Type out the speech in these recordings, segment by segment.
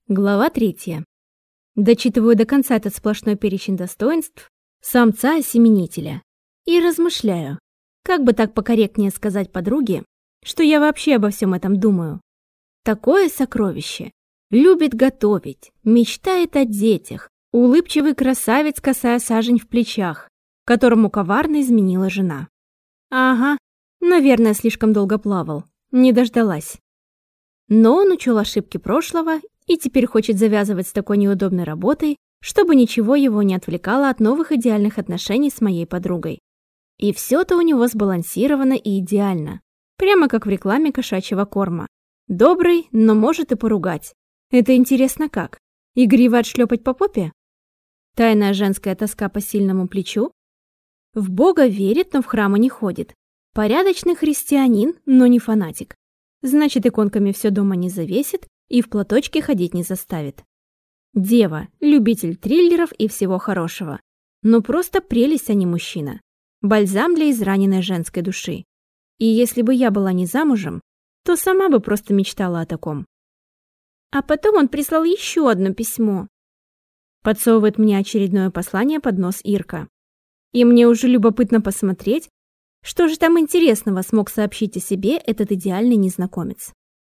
Глава 3. Дочитываю до конца этот сплошной перечень достоинств самца-осеменителя и размышляю, как бы так покорректнее сказать подруге, что я вообще обо всем этом думаю. Такое сокровище. Любит готовить, мечтает о детях, улыбчивый красавец, косая сажень в плечах, которому коварно изменила жена. Ага, наверное, слишком долго плавал, не дождалась. Но он учел ошибки прошлого и теперь хочет завязывать с такой неудобной работой, чтобы ничего его не отвлекало от новых идеальных отношений с моей подругой. И все-то у него сбалансировано и идеально, прямо как в рекламе кошачьего корма. Добрый, но может и поругать. Это интересно как? Игриво отшлепать по попе? Тайная женская тоска по сильному плечу? В Бога верит, но в храмы не ходит. Порядочный христианин, но не фанатик. Значит, иконками все дома не завесит и в платочке ходить не заставит. Дева, любитель триллеров и всего хорошего. Ну просто прелесть, а не мужчина. Бальзам для израненной женской души. И если бы я была не замужем, то сама бы просто мечтала о таком. А потом он прислал еще одно письмо. Подсовывает мне очередное послание под нос Ирка. И мне уже любопытно посмотреть, что же там интересного смог сообщить о себе этот идеальный незнакомец.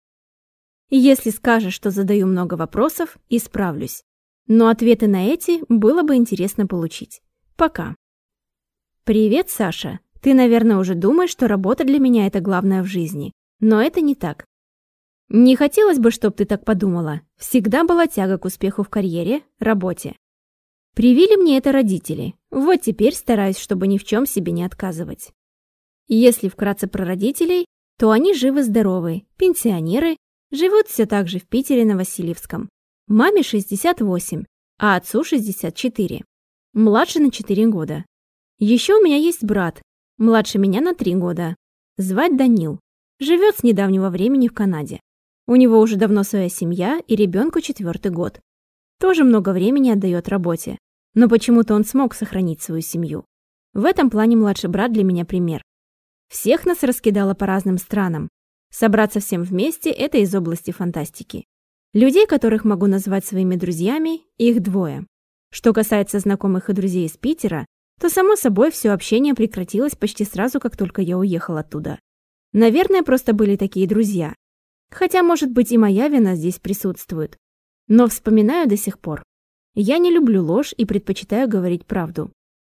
Если скажешь, что задаю много вопросов, исправлюсь. Но ответы на эти было бы интересно получить. Пока. Привет, Саша. Ты, наверное, уже думаешь, что работа для меня – это главное в жизни. Но это не так. Не хотелось бы, чтобы ты так подумала. Всегда была тяга к успеху в карьере, работе. Привили мне это родители. Вот теперь стараюсь, чтобы ни в чем себе не отказывать. Если вкратце про родителей, то они живы-здоровы, пенсионеры, живут все так же в Питере на Васильевском. Маме 68, а отцу 64. Младше на 4 года. Еще у меня есть брат, младше меня на 3 года. Звать Данил. Живет с недавнего времени в Канаде. У него уже давно своя семья и ребенку 4-й год. Тоже много времени отдает работе. Но почему-то он смог сохранить свою семью. В этом плане младший брат для меня пример. Всех нас раскидало по разным странам. Собраться всем вместе – это из области фантастики. Людей, которых могу назвать своими друзьями, их 2. Что касается знакомых и друзей из Питера, то, само собой, все общение прекратилось почти сразу, как только я уехал оттуда. Наверное, просто были такие друзья. Хотя, может быть, и моя вина здесь присутствует. Но вспоминаю до сих пор. Я не люблю ложь и предпочитаю говорить правду.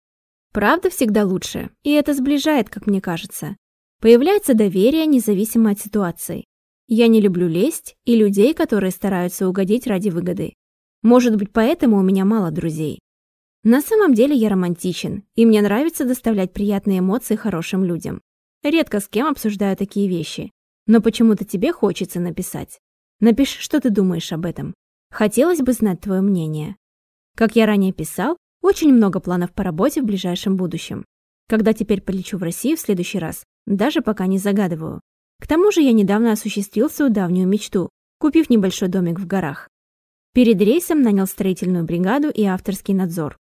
Правда всегда лучше, и это сближает, как мне кажется. Появляется доверие, независимо от ситуации. Я не люблю лесть и людей, которые стараются угодить ради выгоды. Может быть, поэтому у меня мало друзей. На самом деле я романтичен, и мне нравится доставлять приятные эмоции хорошим людям. Редко с кем обсуждаю такие вещи, но почему-то тебе хочется написать. Напиши, что ты думаешь об этом. Хотелось бы знать твое мнение. Как я ранее писал, очень много планов по работе в ближайшем будущем. Когда теперь полечу в Россию в следующий раз, даже пока не загадываю. К тому же я недавно осуществил свою давнюю мечту, купив небольшой домик в горах. Перед рейсом нанял строительную бригаду и авторский надзор.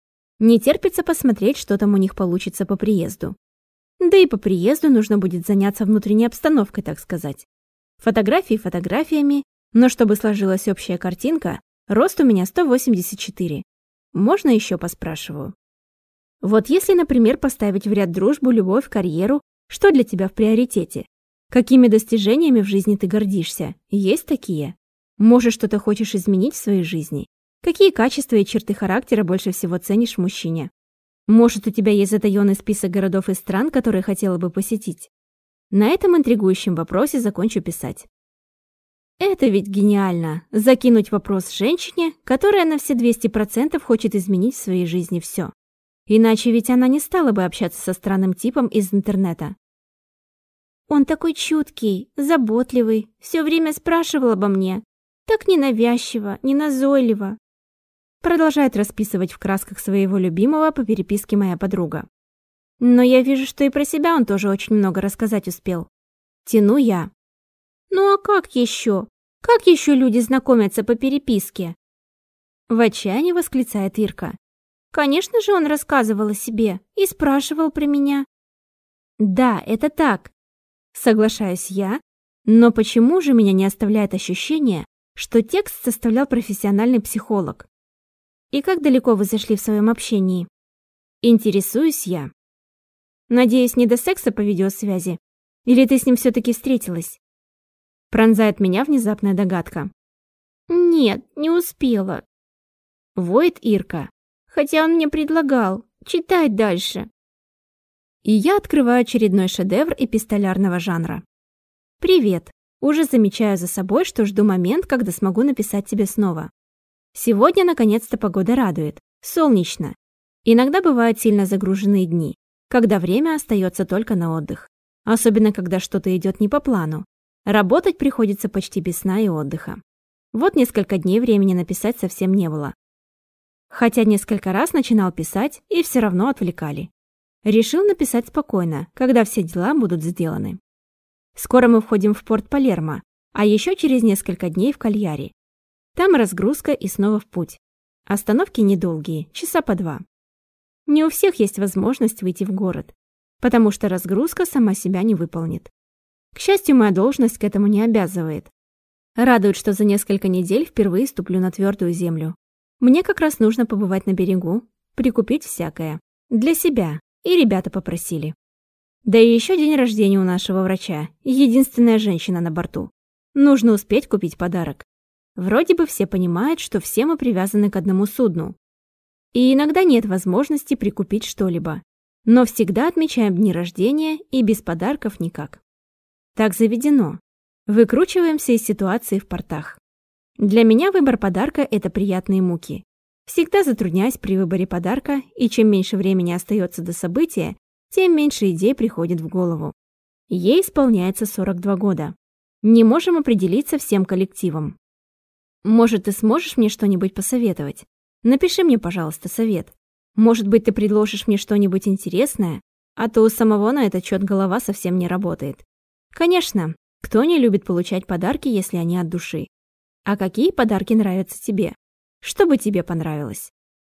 Не терпится посмотреть, что там у них получится по приезду. Да и по приезду нужно будет заняться внутренней обстановкой, так сказать. Фотографии фотографиями, но чтобы сложилась общая картинка, рост у меня 184. Можно еще поспрашиваю? Вот если, например, поставить в ряд дружбу, любовь, карьеру, что для тебя в приоритете? Какими достижениями в жизни ты гордишься? Есть такие? Может, что-то хочешь изменить в своей жизни? Какие качества и черты характера больше всего ценишь в мужчине? Может, у тебя есть затаённый список городов и стран, которые хотела бы посетить? На этом интригующем вопросе закончу писать. Это ведь гениально! Закинуть вопрос женщине, которая на все 200% хочет изменить в своей жизни все. Иначе ведь она не стала бы общаться со странным типом из интернета. Он такой чуткий, заботливый, все время спрашивал обо мне. Так ненавязчиво, неназойливо. Продолжает расписывать в красках своего любимого по переписке моя подруга. Но я вижу, что и про себя он тоже очень много рассказать успел. Тяну я. Ну а как еще? Как еще люди знакомятся по переписке? В отчаянии восклицает Ирка. Конечно же, он рассказывал о себе и спрашивал про меня. Да, это так. Соглашаюсь я, но почему же меня не оставляет ощущение, что текст составлял профессиональный психолог. И как далеко вы зашли в своем общении? Интересуюсь я. Надеюсь, не до секса по видеосвязи? Или ты с ним все-таки встретилась? Пронзает меня внезапная догадка. Нет, не успела. Воет Ирка. Хотя он мне предлагал. Читай дальше. И я открываю очередной шедевр эпистолярного жанра. Привет. Уже замечаю за собой, что жду момент, когда смогу написать тебе снова. Сегодня, наконец-то, погода радует. Солнечно. Иногда бывают сильно загруженные дни, когда время остается только на отдых. Особенно, когда что-то идет не по плану. Работать приходится почти без сна и отдыха. Вот несколько дней времени написать совсем не было. Хотя несколько раз начинал писать, и все равно отвлекали. Решил написать спокойно, когда все дела будут сделаны. Скоро мы входим в порт Палермо, а еще через несколько дней в Кальяри. Там разгрузка и снова в путь. Остановки недолгие, часа по 2. Не у всех есть возможность выйти в город, потому что разгрузка сама себя не выполнит. К счастью, моя должность к этому не обязывает. Радует, что за несколько недель впервые ступлю на твердую землю. Мне как раз нужно побывать на берегу, прикупить всякое. Для себя. И ребята попросили. Да и еще день рождения у нашего врача. Единственная женщина на борту. Нужно успеть купить подарок. Вроде бы все понимают, что все мы привязаны к одному судну. И иногда нет возможности прикупить что-либо. Но всегда отмечаем дни рождения и без подарков никак. Так заведено. Выкручиваемся из ситуации в портах. Для меня выбор подарка – это приятные муки. Всегда затрудняюсь при выборе подарка, и чем меньше времени остается до события, тем меньше идей приходит в голову. Ей исполняется 42 года. Не можем определиться всем коллективом. Может, ты сможешь мне что-нибудь посоветовать? Напиши мне, пожалуйста, совет. Может быть, ты предложишь мне что-нибудь интересное, а то у самого на этот счет голова совсем не работает. Конечно, кто не любит получать подарки, если они от души? А какие подарки нравятся тебе? Что бы тебе понравилось?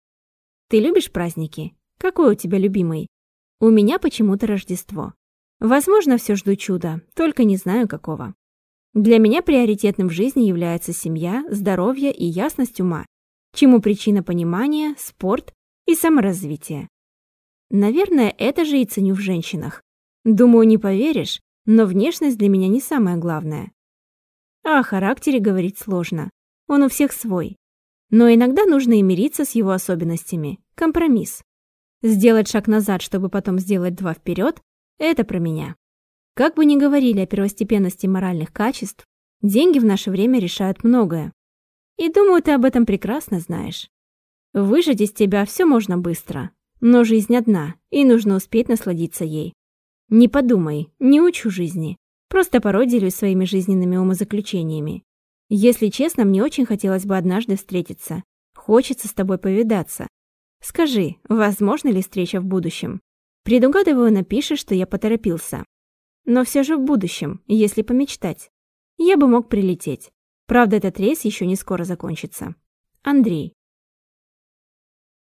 Ты любишь праздники? Какой у тебя любимый? У меня почему-то Рождество. Возможно, все жду чуда, только не знаю какого. Для меня приоритетным в жизни является семья, здоровье и ясность ума, чему причина понимания, спорт и саморазвитие. Наверное, это же и ценю в женщинах. Думаю, не поверишь, но внешность для меня не самое главное. А о характере говорить сложно. Он у всех свой. Но иногда нужно и мириться с его особенностями. Компромисс. Сделать шаг назад, чтобы потом сделать 2 вперед – это про меня. Как бы ни говорили о первостепенности моральных качеств, деньги в наше время решают многое. И думаю, ты об этом прекрасно знаешь. Выжать из тебя все можно быстро, но жизнь одна, и нужно успеть насладиться ей. Не подумай, не учу жизни. Просто порой делюсь своими жизненными умозаключениями. Если честно, мне очень хотелось бы однажды встретиться. Хочется с тобой повидаться. Скажи, возможна ли встреча в будущем? Предугадываю, напишешь, что я поторопился. Но все же в будущем, если помечтать. Я бы мог прилететь. Правда, этот рейс еще не скоро закончится. Андрей.